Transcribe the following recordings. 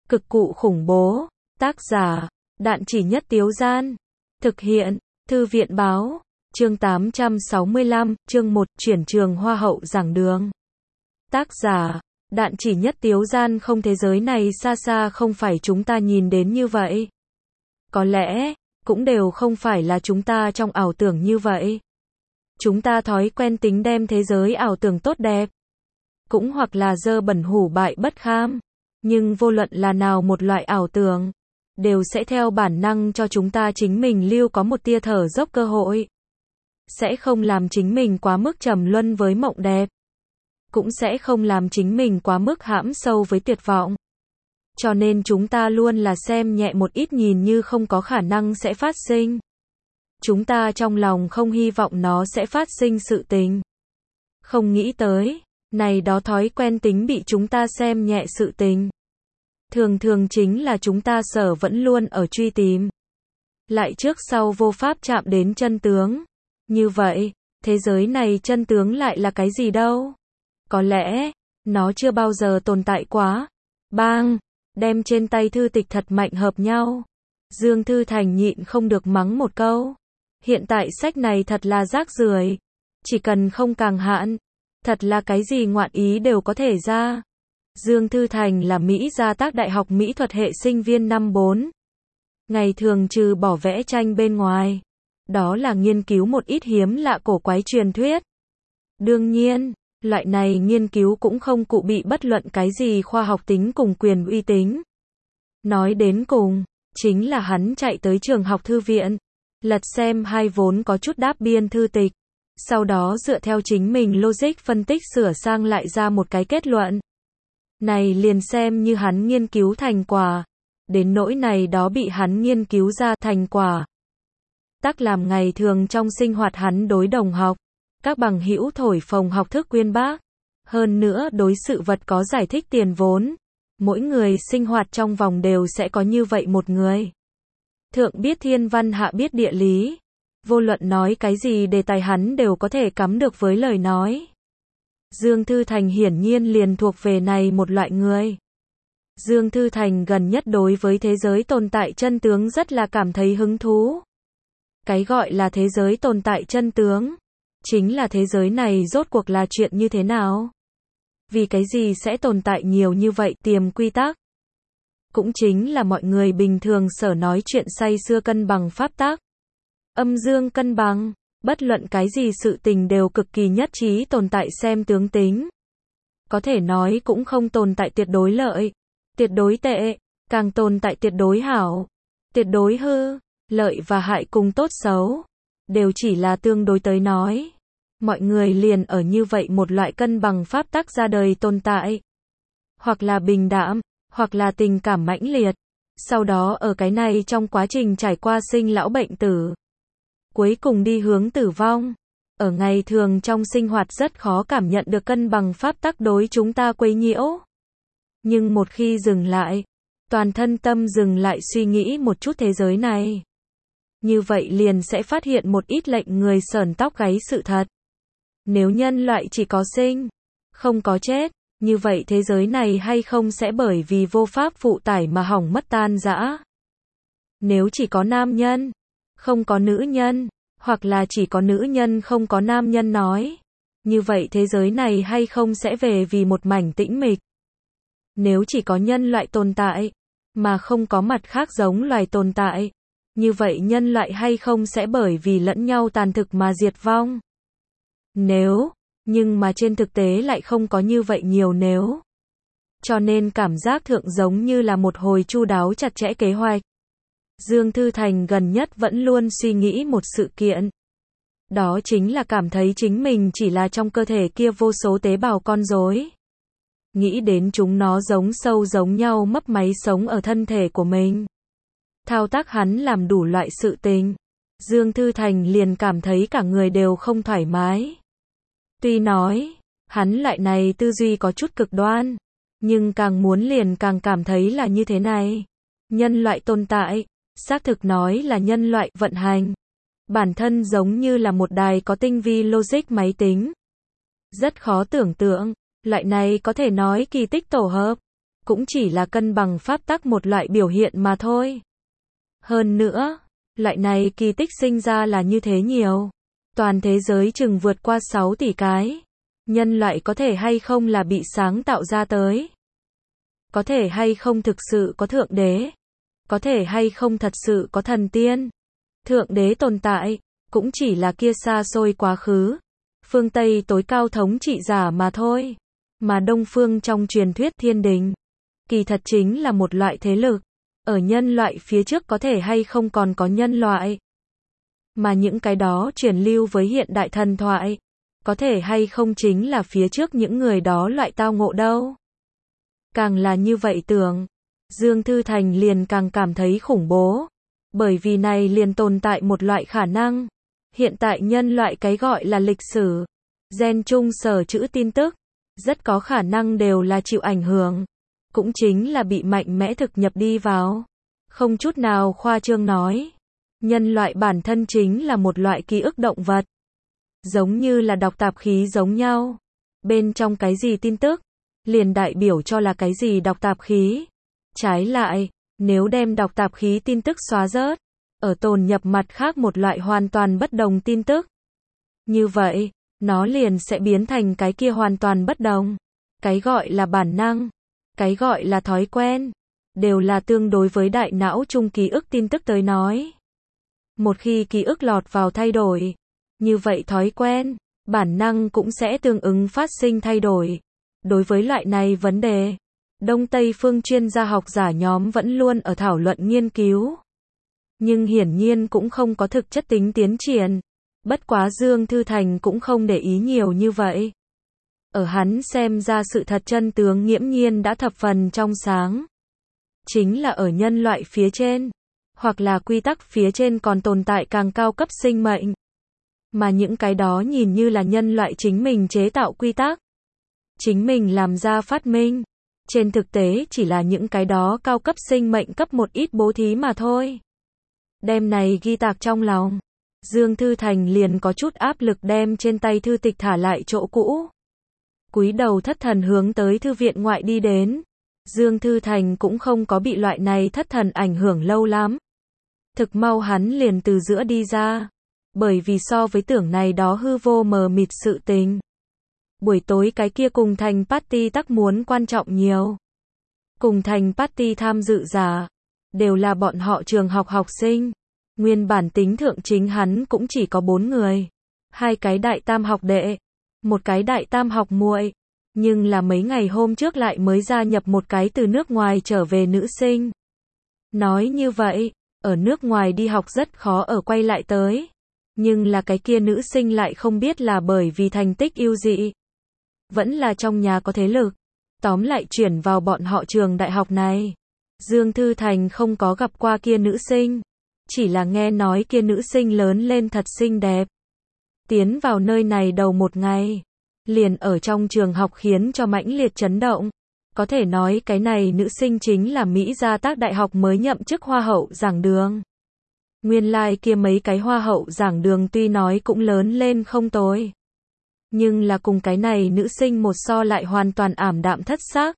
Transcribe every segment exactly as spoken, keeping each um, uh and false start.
Cực cụ khủng bố. Tác giả, Đạn Chỉ Nhất Tiếu Gian. Thực hiện, Thư viện Báo. Chương tám trăm sáu mươi lăm, chương một, chuyển trường Hoa hậu giảng đường. Tác giả, Đạn Chỉ Nhất Tiếu Gian. Không, thế giới này xa xa không phải chúng ta nhìn đến như vậy. Có lẽ, cũng đều không phải là chúng ta trong ảo tưởng như vậy. Chúng ta thói quen tính đem thế giới ảo tưởng tốt đẹp, cũng hoặc là dơ bẩn hủ bại bất kham. Nhưng vô luận là nào một loại ảo tưởng, đều sẽ theo bản năng cho chúng ta chính mình lưu có một tia thở dốc cơ hội. Sẽ không làm chính mình quá mức trầm luân với mộng đẹp, cũng sẽ không làm chính mình quá mức hãm sâu với tuyệt vọng. Cho nên chúng ta luôn là xem nhẹ một ít nhìn như không có khả năng sẽ phát sinh. Chúng ta trong lòng không hy vọng nó sẽ phát sinh sự tình. Không nghĩ tới, này đó thói quen tính bị chúng ta xem nhẹ sự tình. Thường thường chính là chúng ta sở vẫn luôn ở truy tìm. Lại trước sau vô pháp chạm đến chân tướng. Như vậy, thế giới này chân tướng lại là cái gì đâu? Có lẽ, nó chưa bao giờ tồn tại quá. Bang! Đem trên tay thư tịch thật mạnh hợp nhau. Dương Thư Thành nhịn không được mắng một câu. Hiện tại sách này thật là rác rưởi. Chỉ cần không càng hạn, thật là cái gì ngoạn ý đều có thể ra. Dương Thư Thành là Mỹ Gia Tác Đại học Mỹ thuật hệ sinh viên năm bốn. Ngày thường trừ bỏ vẽ tranh bên ngoài, đó là nghiên cứu một ít hiếm lạ cổ quái truyền thuyết. Đương nhiên, loại này nghiên cứu cũng không cụ bị bất luận cái gì khoa học tính cùng quyền uy tín. Nói đến cùng, chính là hắn chạy tới trường học thư viện, lật xem hai vốn có chút đáp biên thư tịch, sau đó dựa theo chính mình logic phân tích sửa sang lại ra một cái kết luận. Này liền xem như hắn nghiên cứu thành quả, đến nỗi này đó bị hắn nghiên cứu ra thành quả. Tắc làm ngày thường trong sinh hoạt hắn đối đồng học, các bằng hữu thổi phồng học thức uyên bác. Hơn nữa đối sự vật có giải thích tiền vốn. Mỗi người sinh hoạt trong vòng đều sẽ có như vậy một người. Thượng biết thiên văn hạ biết địa lý. Vô luận nói cái gì đề tài hắn đều có thể cắm được với lời nói. Dương Thư Thành hiển nhiên liền thuộc về này một loại người. Dương Thư Thành gần nhất đối với thế giới tồn tại chân tướng rất là cảm thấy hứng thú. Cái gọi là thế giới tồn tại chân tướng, chính là thế giới này rốt cuộc là chuyện như thế nào? Vì cái gì sẽ tồn tại nhiều như vậy tiềm quy tắc? Cũng chính là mọi người bình thường sở nói chuyện say xưa cân bằng pháp tắc. Âm dương cân bằng, bất luận cái gì sự tình đều cực kỳ nhất trí tồn tại xem tướng tính. Có thể nói cũng không tồn tại tuyệt đối lợi, tuyệt đối tệ, càng tồn tại tuyệt đối hảo, tuyệt đối hư, lợi và hại cùng tốt xấu, đều chỉ là tương đối tới nói. Mọi người liền ở như vậy một loại cân bằng pháp tắc ra đời tồn tại. Hoặc là bình đạm, hoặc là tình cảm mãnh liệt. Sau đó ở cái này trong quá trình trải qua sinh lão bệnh tử, cuối cùng đi hướng tử vong. Ở ngày thường trong sinh hoạt rất khó cảm nhận được cân bằng pháp tắc đối chúng ta quấy nhiễu. Nhưng một khi dừng lại, toàn thân tâm dừng lại suy nghĩ một chút thế giới này, như vậy liền sẽ phát hiện một ít lệnh người sởn tóc gáy sự thật. Nếu nhân loại chỉ có sinh, không có chết, như vậy thế giới này hay không sẽ bởi vì vô pháp phụ tải mà hỏng mất tan rã? Nếu chỉ có nam nhân, không có nữ nhân, hoặc là chỉ có nữ nhân không có nam nhân nói, như vậy thế giới này hay không sẽ về vì một mảnh tĩnh mịch? Nếu chỉ có nhân loại tồn tại, mà không có mặt khác giống loài tồn tại, như vậy nhân loại hay không sẽ bởi vì lẫn nhau tàn thực mà diệt vong? Nếu, nhưng mà trên thực tế lại không có như vậy nhiều nếu. Cho nên cảm giác thượng giống như là một hồi chu đáo chặt chẽ kế hoạch. Dương Thư Thành gần nhất vẫn luôn suy nghĩ một sự kiện. Đó chính là cảm thấy chính mình chỉ là trong cơ thể kia vô số tế bào con rối. Nghĩ đến chúng nó giống sâu giống nhau mấp máy sống ở thân thể của mình. Thao tác hắn làm đủ loại sự tình. Dương Thư Thành liền cảm thấy cả người đều không thoải mái. Tuy nói, hắn lại này tư duy có chút cực đoan, nhưng càng muốn liền càng cảm thấy là như thế này. Nhân loại tồn tại, xác thực nói là nhân loại vận hành. Bản thân giống như là một đài có tinh vi logic máy tính. Rất khó tưởng tượng, loại này có thể nói kỳ tích tổ hợp. cũng chỉ là cân bằng pháp tắc một loại biểu hiện mà thôi. Hơn nữa, loại này kỳ tích sinh ra là như thế nhiều. Toàn thế giới chừng vượt qua sáu tỷ cái. Nhân loại có thể hay không là bị sáng tạo ra tới? Có thể hay không thực sự có thượng đế? Có thể hay không thật sự có thần tiên? Thượng đế tồn tại, cũng chỉ là kia xa xôi quá khứ. Phương Tây tối cao thống trị giả mà thôi. Mà Đông Phương trong truyền thuyết thiên đình, kỳ thật chính là một loại thế lực. Ở nhân loại phía trước có thể hay không còn có nhân loại. Mà những cái đó truyền lưu với hiện đại thần thoại, có thể hay không chính là phía trước những người đó loại tao ngộ đâu. Càng là như vậy tưởng, Dương Thư Thành liền càng cảm thấy khủng bố. Bởi vì này liền tồn tại một loại khả năng. Hiện tại nhân loại cái gọi là lịch sử, gen chung sở chữ tin tức, rất có khả năng đều là chịu ảnh hưởng. Cũng chính là bị mạnh mẽ thực nhập đi vào. Không chút nào khoa trương nói. Nhân loại bản thân chính là một loại ký ức động vật. Giống như là đọc tạp khí giống nhau. Bên trong cái gì tin tức, liền đại biểu cho là cái gì đọc tạp khí. Trái lại, nếu đem đọc tạp khí tin tức xóa rớt, ở tồn nhập mặt khác một loại hoàn toàn bất đồng tin tức. Như vậy, nó liền sẽ biến thành cái kia hoàn toàn bất đồng. Cái gọi là bản năng, cái gọi là thói quen, đều là tương đối với đại não chung ký ức tin tức tới nói. Một khi ký ức lọt vào thay đổi, như vậy thói quen, bản năng cũng sẽ tương ứng phát sinh thay đổi. Đối với loại này vấn đề, Đông Tây phương chuyên gia học giả nhóm vẫn luôn ở thảo luận nghiên cứu. Nhưng hiển nhiên cũng không có thực chất tính tiến triển. Bất quá Dương Thư Thành cũng không để ý nhiều như vậy. Ở hắn xem ra sự thật chân tướng nghiễm nhiên đã thập phần trong sáng. Chính là ở nhân loại phía trên, hoặc là quy tắc phía trên còn tồn tại càng cao cấp sinh mệnh. Mà những cái đó nhìn như là nhân loại chính mình chế tạo quy tắc, chính mình làm ra phát minh. Trên thực tế chỉ là những cái đó cao cấp sinh mệnh cấp một ít bố thí mà thôi. Đem này ghi tạc trong lòng. Dương Thư Thành liền có chút áp lực đem trên tay thư tịch thả lại chỗ cũ. Cúi đầu thất thần hướng tới thư viện ngoại đi đến. Dương Thư Thành cũng không có bị loại này thất thần ảnh hưởng lâu lắm. Thực mau hắn liền từ giữa đi ra. Bởi vì so với tưởng này đó hư vô mờ mịt sự tình. Buổi tối cái kia cùng thành party tắc muốn quan trọng nhiều. Cùng thành party tham dự giả, đều là bọn họ trường học học sinh. Nguyên bản tính thượng chính hắn cũng chỉ có bốn người. Hai cái đại tam học đệ, một cái đại tam học muội. Nhưng là mấy ngày hôm trước lại mới gia nhập một cái từ nước ngoài trở về nữ sinh. Nói như vậy, ở nước ngoài đi học rất khó ở quay lại tới. Nhưng là cái kia nữ sinh lại không biết là bởi vì thành tích ưu dị, vẫn là trong nhà có thế lực. Tóm lại chuyển vào bọn họ trường đại học này. Dương Thư Thành không có gặp qua kia nữ sinh. Chỉ là nghe nói kia nữ sinh lớn lên thật xinh đẹp. Tiến vào nơi này đầu một ngày, liền ở trong trường học khiến cho mãnh liệt chấn động. Có thể nói cái này nữ sinh chính là Mỹ Gia Tác Đại học mới nhậm chức hoa hậu giảng đường. Nguyên lai like kia mấy cái hoa hậu giảng đường tuy nói cũng lớn lên không tồi. Nhưng là cùng cái này nữ sinh một so lại hoàn toàn ảm đạm thất sắc.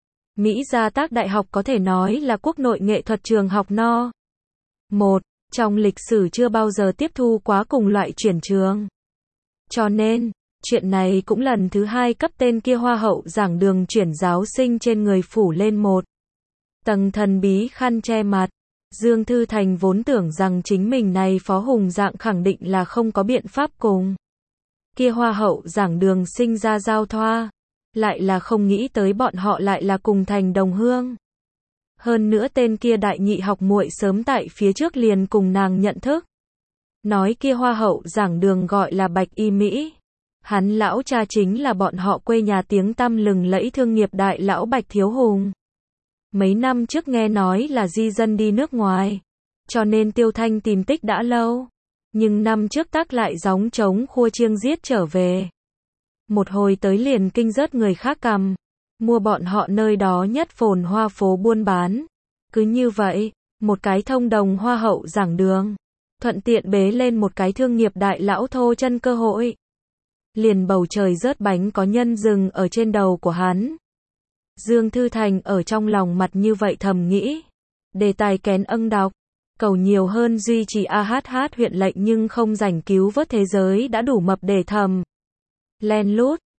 Mỹ Gia Tác Đại học có thể nói là quốc nội nghệ thuật trường học no. Một, trong lịch sử chưa bao giờ tiếp thu quá cùng loại chuyển trường. Cho nên, chuyện này cũng lần thứ hai cấp tên kia hoa hậu giảng đường chuyển giáo sinh trên người phủ lên một tầng thần bí khăn che mặt. Dương Thư Thành vốn tưởng rằng chính mình này phó hùng dạng khẳng định là không có biện pháp cùng kia hoa hậu giảng đường sinh ra giao thoa. Lại là không nghĩ tới bọn họ lại là cùng thành đồng hương. Hơn nữa tên kia đại nhị học muội sớm tại phía trước liền cùng nàng nhận thức. Nói kia hoa hậu giảng đường gọi là Bạch Y Mỹ. Hắn lão cha chính là bọn họ quê nhà tiếng tăm lừng lẫy thương nghiệp đại lão Bạch Thiếu Hùng. Mấy năm trước nghe nói là di dân đi nước ngoài. Cho nên Tiêu Thanh tìm tích đã lâu. Nhưng năm trước tác lại gióng trống khua chiêng giết trở về. Một hồi tới liền kinh rớt người khác cầm. Mua bọn họ nơi đó nhất phồn hoa phố buôn bán. Cứ như vậy, một cái thông đồng hoa hậu giảng đường. Thuận tiện bế lên một cái thương nghiệp đại lão thô chân cơ hội. Liền bầu trời rớt bánh có nhân rừng ở trên đầu của hắn. Dương Thư Thành ở trong lòng mặt như vậy thầm nghĩ. Đề tài kén âng đọc. Cầu nhiều hơn duy trì a hát hát huyện lệnh nhưng không giành cứu vớt thế giới đã đủ mập để thầm. Len lút.